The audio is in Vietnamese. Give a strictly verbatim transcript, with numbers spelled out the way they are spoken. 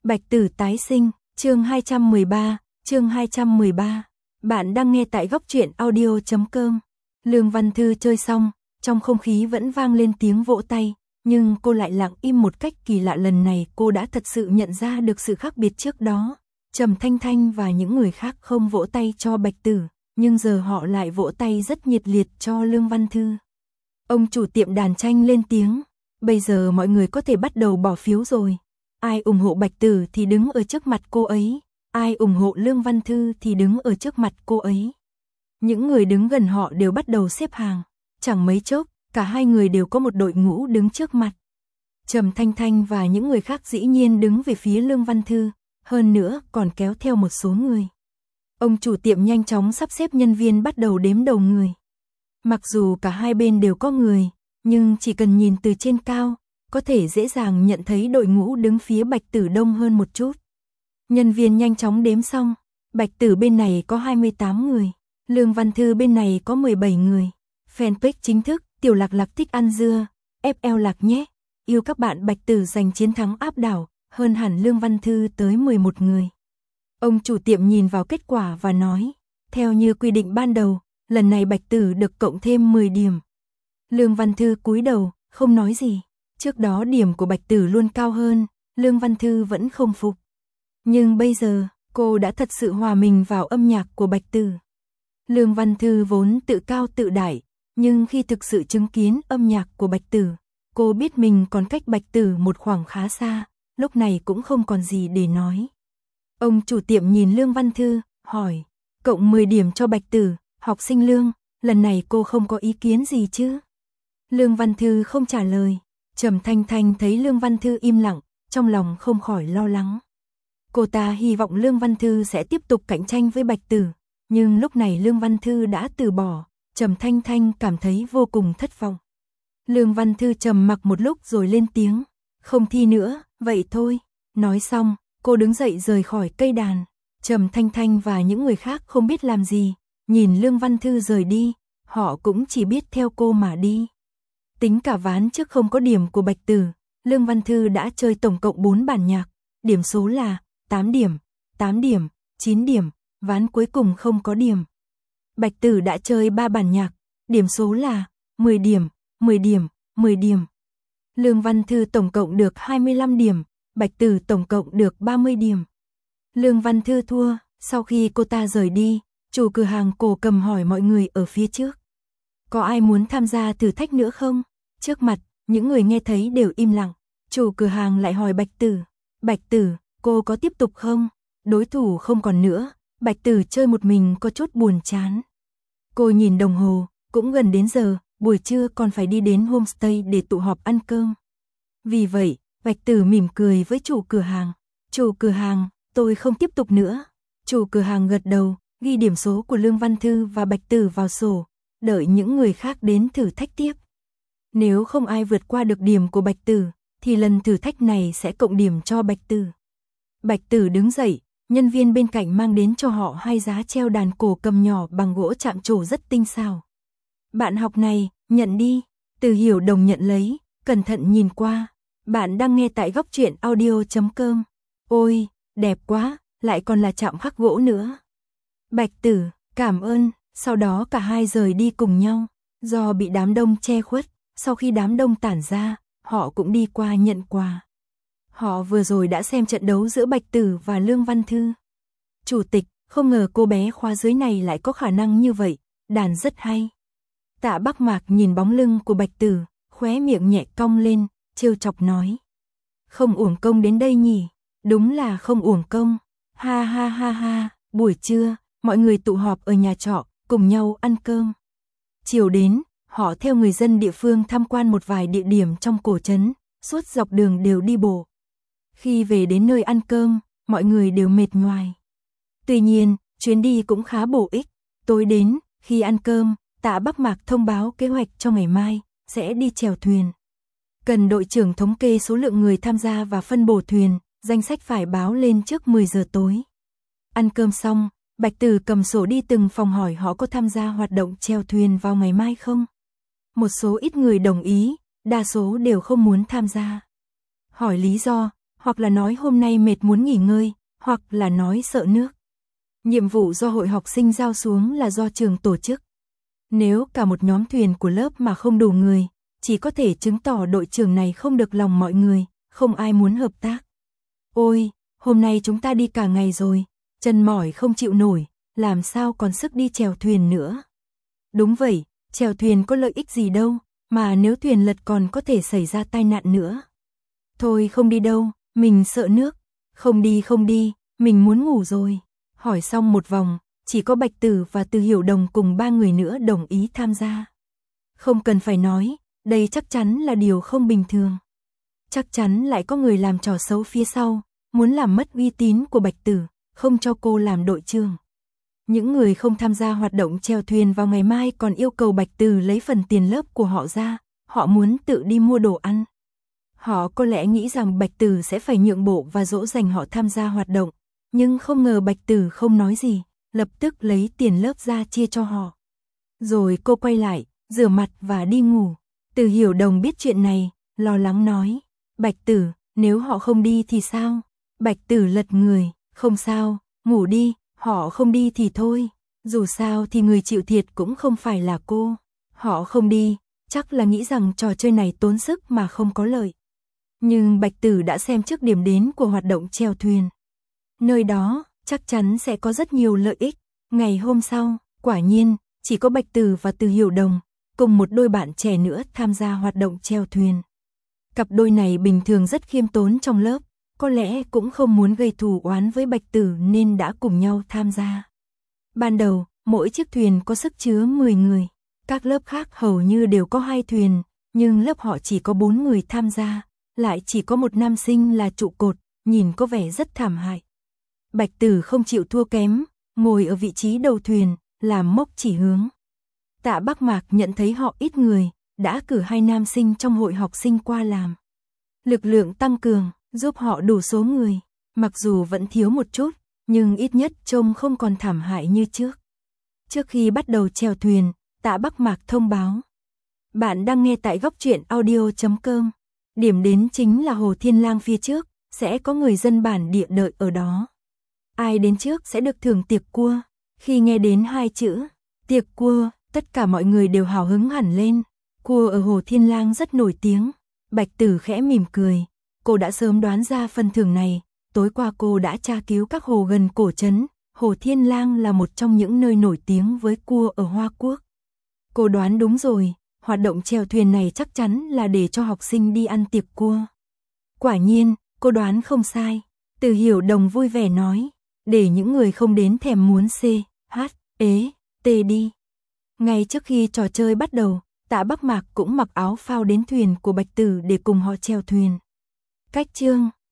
Bạch Tử tái sinh, chương hai trăm mười ba, chương hai trăm mười ba. Bạn đang nghe tại góc truyện audio chấm com. Lương Văn Thư chơi xong, trong không khí vẫn vang lên tiếng vỗ tay, nhưng cô lại lặng im một cách kỳ lạ. Lần này cô đã thật sự nhận ra được sự khác biệt trước đó. Trầm Thanh Thanh và những người khác không vỗ tay cho Bạch Tử, nhưng giờ họ lại vỗ tay rất nhiệt liệt cho Lương Văn Thư. Ông chủ tiệm đàn tranh lên tiếng, bây giờ mọi người có thể bắt đầu bỏ phiếu rồi. Ai ủng hộ Bạch Tử thì đứng ở trước mặt cô ấy, ai ủng hộ Lương Văn Thư thì đứng ở trước mặt cô ấy. Những người đứng gần họ đều bắt đầu xếp hàng, chẳng mấy chốc, cả hai người đều có một đội ngũ đứng trước mặt. Trầm Thanh Thanh và những người khác dĩ nhiên đứng về phía Lương Văn Thư, hơn nữa còn kéo theo một số người. Ông chủ tiệm nhanh chóng sắp xếp nhân viên bắt đầu đếm đầu người. Mặc dù cả hai bên đều có người, nhưng chỉ cần nhìn từ trên cao, có thể dễ dàng nhận thấy đội ngũ đứng phía Bạch Tử đông hơn một chút. Nhân viên nhanh chóng đếm xong, Bạch Tử bên này có hai mươi tám người, Lương Văn Thư bên này có mười bảy người. Fanpage chính thức, Tiểu Lạc Lạc thích ăn dưa, ép lờ Lạc nhé. Yêu các bạn. Bạch Tử giành chiến thắng áp đảo, hơn hẳn Lương Văn Thư tới mười một người. Ông chủ tiệm nhìn vào kết quả và nói, theo như quy định ban đầu, lần này Bạch Tử được cộng thêm mười điểm. Lương Văn Thư cúi đầu, không nói gì. Trước đó điểm của Bạch Tử luôn cao hơn, Lương Văn Thư vẫn không phục. Nhưng bây giờ, cô đã thật sự hòa mình vào âm nhạc của Bạch Tử. Lương Văn Thư vốn tự cao tự đại, nhưng khi thực sự chứng kiến âm nhạc của Bạch Tử, cô biết mình còn cách Bạch Tử một khoảng khá xa, lúc này cũng không còn gì để nói. Ông chủ tiệm nhìn Lương Văn Thư, hỏi, cộng mười điểm cho Bạch Tử, học sinh Lương, lần này cô không có ý kiến gì chứ? Lương Văn Thư không trả lời. Trầm Thanh Thanh thấy Lương Văn Thư im lặng, trong lòng không khỏi lo lắng. Cô ta hy vọng Lương Văn Thư sẽ tiếp tục cạnh tranh với Bạch Tử, nhưng lúc này Lương Văn Thư đã từ bỏ, Trầm Thanh Thanh cảm thấy vô cùng thất vọng. Lương Văn Thư trầm mặc một lúc rồi lên tiếng, không thi nữa, vậy thôi. Nói xong, cô đứng dậy rời khỏi cây đàn. Trầm Thanh Thanh và những người khác không biết làm gì, nhìn Lương Văn Thư rời đi, họ cũng chỉ biết theo cô mà đi. Tính cả ván trước không có điểm của Bạch Tử, Lương Văn Thư đã chơi tổng cộng bốn bản nhạc, điểm số là tám điểm, tám điểm, chín điểm, ván cuối cùng không có điểm. Bạch Tử đã chơi ba bản nhạc, điểm số là mười điểm, mười điểm, mười điểm. Lương Văn Thư tổng cộng được hai mươi lăm điểm, Bạch Tử tổng cộng được ba mươi điểm. Lương Văn Thư thua, sau khi cô ta rời đi, chủ cửa hàng cổ cầm hỏi mọi người ở phía trước. Có ai muốn tham gia thử thách nữa không? Trước mặt, những người nghe thấy đều im lặng. Chủ cửa hàng lại hỏi Bạch Tử, Bạch Tử, cô có tiếp tục không? Đối thủ không còn nữa, Bạch Tử chơi một mình có chút buồn chán. Cô nhìn đồng hồ, cũng gần đến giờ, buổi trưa còn phải đi đến homestay để tụ họp ăn cơm. Vì vậy, Bạch Tử mỉm cười với chủ cửa hàng. Chủ cửa hàng, tôi không tiếp tục nữa. Chủ cửa hàng gật đầu, ghi điểm số của Lương Văn Thư và Bạch Tử vào sổ, đợi những người khác đến thử thách tiếp. Nếu không ai vượt qua được điểm của Bạch Tử, thì lần thử thách này sẽ cộng điểm cho Bạch Tử. Bạch Tử đứng dậy, nhân viên bên cạnh mang đến cho họ hai giá treo đàn cổ cầm nhỏ bằng gỗ chạm trổ rất tinh xảo. Bạn học này, nhận đi. Từ Hiểu Đồng nhận lấy, cẩn thận nhìn qua. Bạn đang nghe tại góc truyện audio chấm com. Ôi, đẹp quá, lại còn là chạm khắc gỗ nữa. Bạch Tử, cảm ơn. Sau đó cả hai rời đi cùng nhau. Do bị đám đông che khuất, sau khi đám đông tản ra, họ cũng đi qua nhận quà. Họ vừa rồi đã xem trận đấu giữa Bạch Tử và Lương Văn Thư. Chủ tịch, không ngờ cô bé khóa dưới này lại có khả năng như vậy, đàn rất hay. Tạ Bắc Mạc nhìn bóng lưng của Bạch Tử, khóe miệng nhẹ cong lên, trêu chọc nói. Không uổng công đến đây nhỉ, đúng là không uổng công. Ha ha ha ha, buổi trưa, mọi người tụ họp ở nhà trọ, cùng nhau ăn cơm. Chiều đến, họ theo người dân địa phương tham quan một vài địa điểm trong cổ trấn, suốt dọc đường đều đi bộ. Khi về đến nơi ăn cơm, mọi người đều mệt nhoài. Tuy nhiên, chuyến đi cũng khá bổ ích. Tối đến, khi ăn cơm, Tạ Bắc Mạc thông báo kế hoạch cho ngày mai, sẽ đi chèo thuyền. Cần đội trưởng thống kê số lượng người tham gia và phân bổ thuyền, danh sách phải báo lên trước mười giờ tối. Ăn cơm xong, Bạch Tử cầm sổ đi từng phòng hỏi họ có tham gia hoạt động chèo thuyền vào ngày mai không. Một số ít người đồng ý, đa số đều không muốn tham gia. Hỏi lý do, hoặc là nói hôm nay mệt muốn nghỉ ngơi, hoặc là nói sợ nước. Nhiệm vụ do hội học sinh giao xuống là do trường tổ chức. Nếu cả một nhóm thuyền của lớp mà không đủ người, chỉ có thể chứng tỏ đội trưởng này không được lòng mọi người, không ai muốn hợp tác. Ôi, hôm nay chúng ta đi cả ngày rồi, chân mỏi không chịu nổi, làm sao còn sức đi chèo thuyền nữa. Đúng vậy, chèo thuyền có lợi ích gì đâu, mà nếu thuyền lật còn có thể xảy ra tai nạn nữa. Thôi không đi đâu, mình sợ nước. Không đi không đi, mình muốn ngủ rồi. Hỏi xong một vòng, chỉ có Bạch Tử và Từ Hiểu Đồng cùng ba người nữa đồng ý tham gia. Không cần phải nói, đây chắc chắn là điều không bình thường. Chắc chắn lại có người làm trò xấu phía sau, muốn làm mất uy tín của Bạch Tử, không cho cô làm đội trưởng. Những người không tham gia hoạt động chèo thuyền vào ngày mai còn yêu cầu Bạch Tử lấy phần tiền lớp của họ ra, họ muốn tự đi mua đồ ăn. Họ có lẽ nghĩ rằng Bạch Tử sẽ phải nhượng bộ và dỗ dành họ tham gia hoạt động, nhưng không ngờ Bạch Tử không nói gì, lập tức lấy tiền lớp ra chia cho họ. Rồi cô quay lại, rửa mặt và đi ngủ. Từ Hiểu Đồng biết chuyện này, lo lắng nói, Bạch Tử, nếu họ không đi thì sao? Bạch Tử lật người, không sao, ngủ đi, họ không đi thì thôi, dù sao thì người chịu thiệt cũng không phải là cô. Họ không đi, chắc là nghĩ rằng trò chơi này tốn sức mà không có lợi. Nhưng Bạch Tử đã xem trước điểm đến của hoạt động chèo thuyền. Nơi đó, chắc chắn sẽ có rất nhiều lợi ích. Ngày hôm sau, quả nhiên, chỉ có Bạch Tử và Từ Hiểu Đồng, cùng một đôi bạn trẻ nữa tham gia hoạt động chèo thuyền. Cặp đôi này bình thường rất khiêm tốn trong lớp, có lẽ cũng không muốn gây thù oán với Bạch Tử nên đã cùng nhau tham gia. Ban đầu, mỗi chiếc thuyền có sức chứa mười người, các lớp khác hầu như đều có hai thuyền, nhưng lớp họ chỉ có bốn người tham gia, lại chỉ có một nam sinh là trụ cột, nhìn có vẻ rất thảm hại. Bạch Tử không chịu thua kém, ngồi ở vị trí đầu thuyền, làm mốc chỉ hướng. Tạ Bắc Mạc nhận thấy họ ít người, đã cử hai nam sinh trong hội học sinh qua làm. Lực lượng tăng cường, giúp họ đủ số người, mặc dù vẫn thiếu một chút, nhưng ít nhất trông không còn thảm hại như trước. Trước khi bắt đầu chèo thuyền, Tạ Bắc Mạc thông báo. Bạn đang nghe tại góc truyện audio chấm com. Điểm đến chính là Hồ Thiên Lang phía trước, sẽ có người dân bản địa đợi ở đó. Ai đến trước sẽ được thưởng tiệc cua. Khi nghe đến hai chữ, tiệc cua, tất cả mọi người đều hào hứng hẳn lên. Cua ở Hồ Thiên Lang rất nổi tiếng. Bạch Tử khẽ mỉm cười. Cô đã sớm đoán ra phần thưởng này. Tối qua cô đã tra cứu các hồ gần cổ trấn. Hồ Thiên Lang là một trong những nơi nổi tiếng với cua ở Hoa Quốc. Cô đoán đúng rồi. Hoạt động chèo thuyền này chắc chắn là để cho học sinh đi ăn tiệc cua. Quả nhiên, cô đoán không sai. Từ Hiểu Đồng vui vẻ nói. Để những người không đến thèm muốn C, H, ế, T đi. Ngay trước khi trò chơi bắt đầu, Tạ Bắc Mạc cũng mặc áo phao đến thuyền của Bạch Tử để cùng họ chèo thuyền. Cách chương